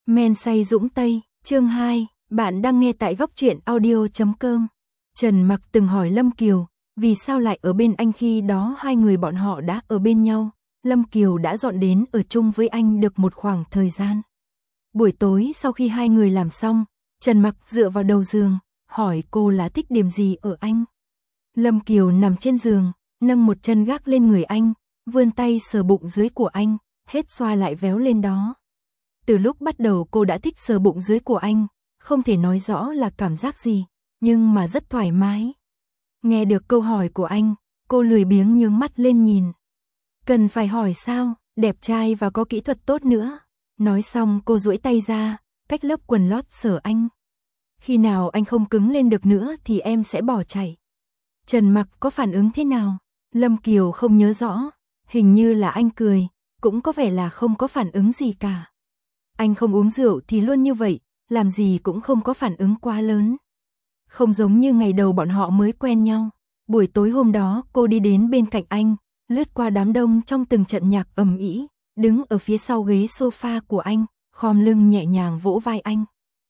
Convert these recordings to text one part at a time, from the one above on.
Men say dũng tây, chương 2, bạn đang nghe tại góc truyện audio.com. Trần Mặc từng hỏi Lâm Kiều, vì sao lại ở bên anh khi đó hai người bọn họ đã ở bên nhau. Lâm Kiều đã dọn đến ở chung với anh được một khoảng thời gian. Buổi tối sau khi hai người làm xong, Trần Mặc dựa vào đầu giường, hỏi cô là thích điểm gì ở anh. Lâm Kiều nằm trên giường, nâng một chân gác lên người anh, vươn tay sờ bụng dưới của anh, hết xoa lại véo lên đó. Từ lúc bắt đầu cô đã thích sờ bụng dưới của anh, không thể nói rõ là cảm giác gì, nhưng mà rất thoải mái. Nghe được câu hỏi của anh, cô lười biếng nhướng mắt lên nhìn. Cần phải hỏi sao, đẹp trai và có kỹ thuật tốt nữa. Nói xong cô duỗi tay ra, cách lớp quần lót sờ anh. Khi nào anh không cứng lên được nữa thì em sẽ bỏ chạy. Trần Mặc có phản ứng thế nào? Lâm Kiều không nhớ rõ, hình như là anh cười, cũng có vẻ là không có phản ứng gì cả. Anh không uống rượu thì luôn như vậy, làm gì cũng không có phản ứng quá lớn. Không giống như ngày đầu bọn họ mới quen nhau. Buổi tối hôm đó cô đi đến bên cạnh anh, lướt qua đám đông trong từng trận nhạc ầm ĩ, đứng ở phía sau ghế sofa của anh, khom lưng nhẹ nhàng vỗ vai anh.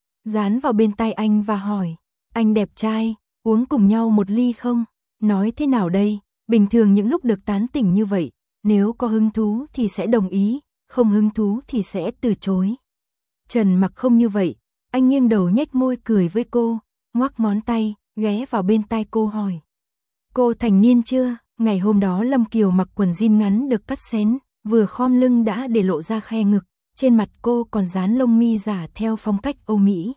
Dán vào bên tai anh và hỏi, anh đẹp trai, uống cùng nhau một ly không? Nói thế nào đây, bình thường những lúc được tán tỉnh như vậy, nếu có hứng thú thì sẽ đồng ý, không hứng thú thì sẽ từ chối. Trần Mặc không như vậy, anh nghiêng đầu nhếch môi cười với cô, ngoắc ngón tay, ghé vào bên tai cô hỏi. Cô thành niên chưa? Ngày hôm đó Lâm Kiều mặc quần jean ngắn được cắt xén, vừa khom lưng đã để lộ ra khe ngực, trên mặt cô còn dán lông mi giả theo phong cách Âu Mỹ.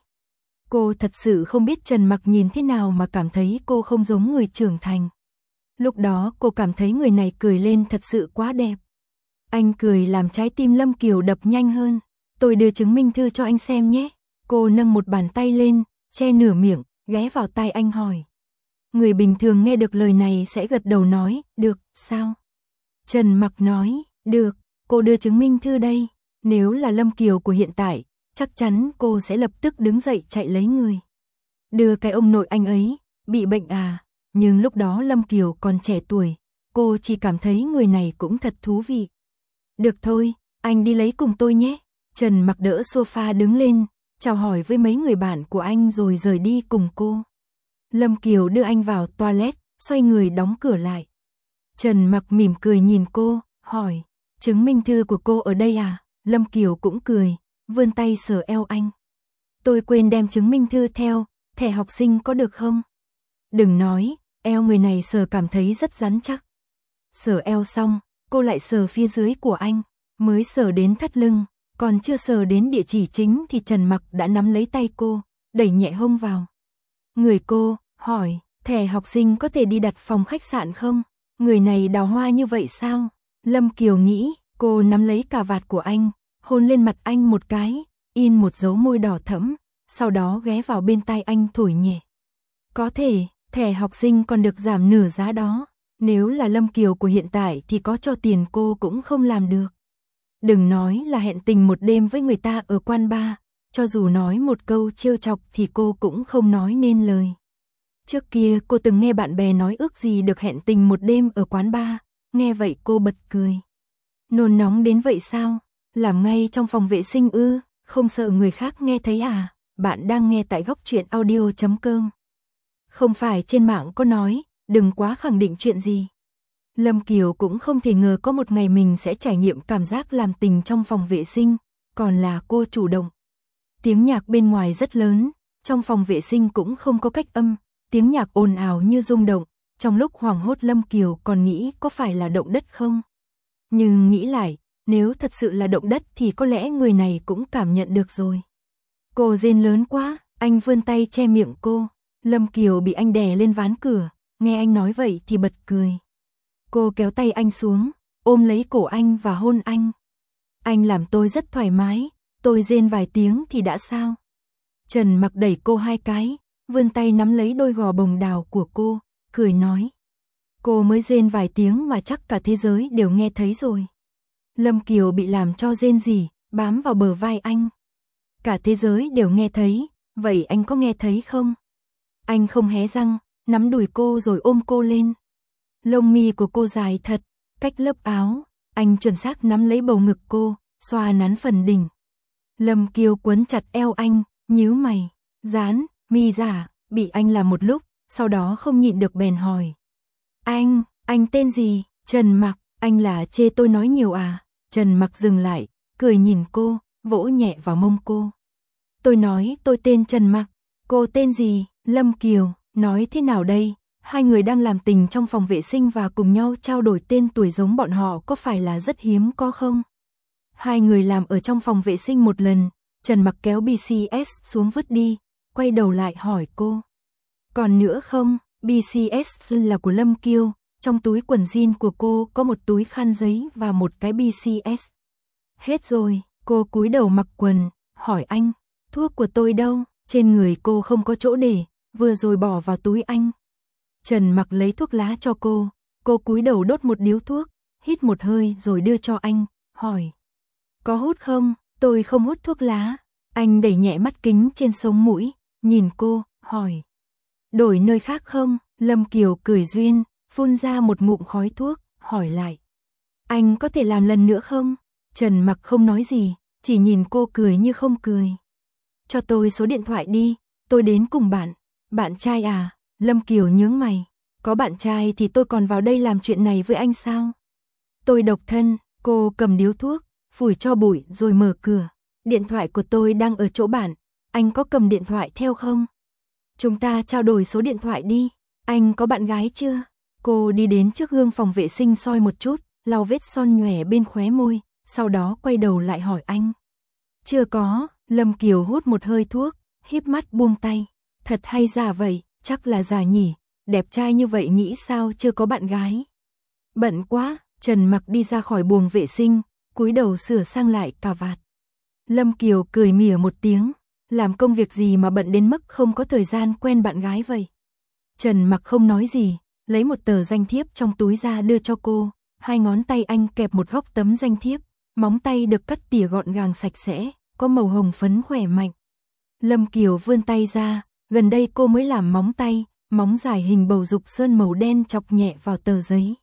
Cô thật sự không biết Trần Mặc nhìn thế nào mà cảm thấy cô không giống người trưởng thành. Lúc đó cô cảm thấy người này cười lên thật sự quá đẹp. Anh cười làm trái tim Lâm Kiều đập nhanh hơn. Tôi đưa chứng minh thư cho anh xem nhé. Cô nâng một bàn tay lên, che nửa miệng, ghé vào tai anh hỏi. Người bình thường nghe được lời này sẽ gật đầu nói, được, sao? Trần Mặc nói, được, cô đưa chứng minh thư đây. Nếu là Lâm Kiều của hiện tại, chắc chắn cô sẽ lập tức đứng dậy chạy lấy người. Đưa cái ông nội anh ấy, bị bệnh à? Nhưng lúc đó Lâm Kiều còn trẻ tuổi, cô chỉ cảm thấy người này cũng thật thú vị. Được thôi, anh đi lấy cùng tôi nhé. Trần Mặc đỡ sofa đứng lên, chào hỏi với mấy người bạn của anh rồi rời đi cùng cô. Lâm Kiều đưa anh vào toilet, xoay người đóng cửa lại. Trần Mặc mỉm cười nhìn cô, hỏi, chứng minh thư của cô ở đây à? Lâm Kiều cũng cười, vươn tay sờ eo anh. Tôi quên đem chứng minh thư theo, thẻ học sinh có được không? Đừng nói, eo người này sờ cảm thấy rất rắn chắc. Sờ eo xong, cô lại sờ phía dưới của anh, mới sờ đến thắt lưng, còn chưa sờ đến địa chỉ chính thì Trần Mặc đã nắm lấy tay cô, đẩy nhẹ hông vào. Người cô, hỏi, thẻ học sinh có thể đi đặt phòng khách sạn không? Người này đào hoa như vậy sao? Lâm Kiều nghĩ, cô nắm lấy cà vạt của anh, hôn lên mặt anh một cái, in một dấu môi đỏ thẫm, sau đó ghé vào bên tai anh thổi nhẹ. Có thể, thẻ học sinh còn được giảm nửa giá đó. Nếu là Lâm Kiều của hiện tại thì có cho tiền cô cũng không làm được. Đừng nói là hẹn tình một đêm với người ta ở quán bar, cho dù nói một câu trêu chọc thì cô cũng không nói nên lời. Trước kia cô từng nghe bạn bè nói ước gì được hẹn tình một đêm ở quán bar, nghe vậy cô bật cười. Nôn nóng đến vậy sao? Làm ngay trong phòng vệ sinh ư? Không sợ người khác nghe thấy à? Bạn đang nghe tại góc truyện audio.com. Không phải trên mạng có nói, đừng quá khẳng định chuyện gì. Lâm Kiều cũng không thể ngờ có một ngày mình sẽ trải nghiệm cảm giác làm tình trong phòng vệ sinh, còn là cô chủ động. Tiếng nhạc bên ngoài rất lớn, trong phòng vệ sinh cũng không có cách âm, tiếng nhạc ồn ào như rung động, trong lúc hoảng hốt Lâm Kiều còn nghĩ có phải là động đất không? Nhưng nghĩ lại, nếu thật sự là động đất thì có lẽ người này cũng cảm nhận được rồi. Cô rên lớn quá, anh vươn tay che miệng cô. Lâm Kiều bị anh đè lên ván cửa, nghe anh nói vậy thì bật cười. Cô kéo tay anh xuống, ôm lấy cổ anh và hôn anh. Anh làm tôi rất thoải mái, tôi rên vài tiếng thì đã sao? Trần Mặc đẩy cô hai cái, vươn tay nắm lấy đôi gò bồng đào của cô, cười nói. Cô mới rên vài tiếng mà chắc cả thế giới đều nghe thấy rồi. Lâm Kiều bị làm cho rên rỉ, bám vào bờ vai anh. Cả thế giới đều nghe thấy, vậy anh có nghe thấy không? Anh không hé răng, nắm đùi cô rồi ôm cô lên. Lông mi của cô dài thật, cách lớp áo, anh chuẩn xác nắm lấy bầu ngực cô, xoa nắn phần đỉnh. Lâm Kiều quấn chặt eo anh, nhíu mày, dán mi giả, bị anh làm một lúc, sau đó không nhịn được bèn hỏi. Anh tên gì? Trần Mặc, anh là chê tôi nói nhiều à? Trần Mặc dừng lại, cười nhìn cô, vỗ nhẹ vào mông cô. Tôi nói tôi tên Trần Mặc, cô tên gì? Lâm Kiều, nói thế nào đây? Hai người đang làm tình trong phòng vệ sinh và cùng nhau trao đổi tên tuổi giống bọn họ có phải là rất hiếm có không? Hai người làm ở trong phòng vệ sinh một lần, Trần Mặc kéo BCS xuống vứt đi, quay đầu lại hỏi cô. Còn nữa không? BCS là của Lâm Kiều, trong túi quần jean của cô có một túi khăn giấy và một cái BCS. Hết rồi, cô cúi đầu mặc quần, hỏi anh, thuốc của tôi đâu? Trên người cô không có chỗ để, vừa rồi bỏ vào túi anh. Trần Mặc lấy thuốc lá cho cô cúi đầu đốt một điếu thuốc, hít một hơi rồi đưa cho anh, hỏi. Có hút không? Tôi không hút thuốc lá. Anh đẩy nhẹ mắt kính trên sống mũi, nhìn cô, hỏi. Đổi nơi khác không? Lâm Kiều cười duyên, phun ra một ngụm khói thuốc, hỏi lại. Anh có thể làm lần nữa không? Trần Mặc không nói gì, chỉ nhìn cô cười như không cười. Cho tôi số điện thoại đi, tôi đến cùng bạn. Bạn trai à? Lâm Kiều nhướng mày. Có bạn trai thì tôi còn vào đây làm chuyện này với anh sao? Tôi độc thân, cô cầm điếu thuốc, phủi cho bụi rồi mở cửa. Điện thoại của tôi đang ở chỗ bạn, anh có cầm điện thoại theo không? Chúng ta trao đổi số điện thoại đi. Anh có bạn gái chưa? Cô đi đến trước gương phòng vệ sinh soi một chút, lau vết son nhòe bên khóe môi, sau đó quay đầu lại hỏi anh. Chưa có. Lâm Kiều hút một hơi thuốc, híp mắt buông tay. Thật hay giả vậy? Chắc là giả nhỉ, đẹp trai như vậy nghĩ sao chưa có bạn gái. Bận quá, Trần Mặc đi ra khỏi buồng vệ sinh, cúi đầu sửa sang lại cà vạt. Lâm Kiều cười mỉa một tiếng, làm công việc gì mà bận đến mức không có thời gian quen bạn gái vậy. Trần Mặc không nói gì, lấy một tờ danh thiếp trong túi ra đưa cho cô, hai ngón tay anh kẹp một góc tấm danh thiếp, móng tay được cắt tỉa gọn gàng sạch sẽ, có màu hồng phấn khỏe mạnh. Lâm Kiều vươn tay ra, gần đây cô mới làm móng tay, móng dài hình bầu dục sơn màu đen chọc nhẹ vào tờ giấy.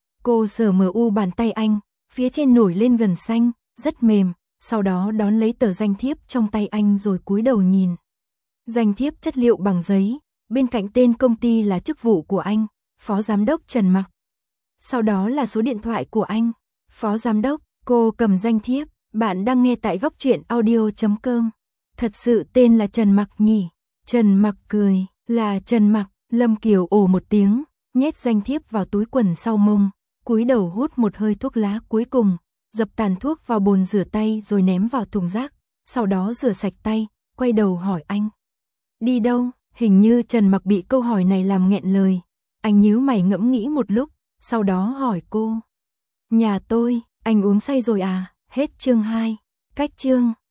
Cô sờ mờ u bàn tay anh, phía trên nổi lên gần xanh, rất mềm, sau đó đón lấy tờ danh thiếp trong tay anh rồi cúi đầu nhìn. Danh thiếp chất liệu bằng giấy, bên cạnh tên công ty là chức vụ của anh, Phó Giám đốc Trần Mặc. Sau đó là số điện thoại của anh, Phó Giám đốc. Cô cầm danh thiếp, bạn đang nghe tại góc truyện audio.com. Thật sự tên là Trần Mặc nhỉ? Trần Mặc cười, là Trần Mặc. Lâm Kiều ồ một tiếng, nhét danh thiếp vào túi quần sau mông, cúi đầu hút một hơi thuốc lá cuối cùng, dập tàn thuốc vào bồn rửa tay rồi ném vào thùng rác, sau đó rửa sạch tay, quay đầu hỏi anh. Đi đâu? Hình như Trần Mặc bị câu hỏi này làm nghẹn lời. Anh nhíu mày ngẫm nghĩ một lúc, sau đó hỏi cô. Nhà tôi. Anh uống say rồi à? Hết chương 2. Cách chương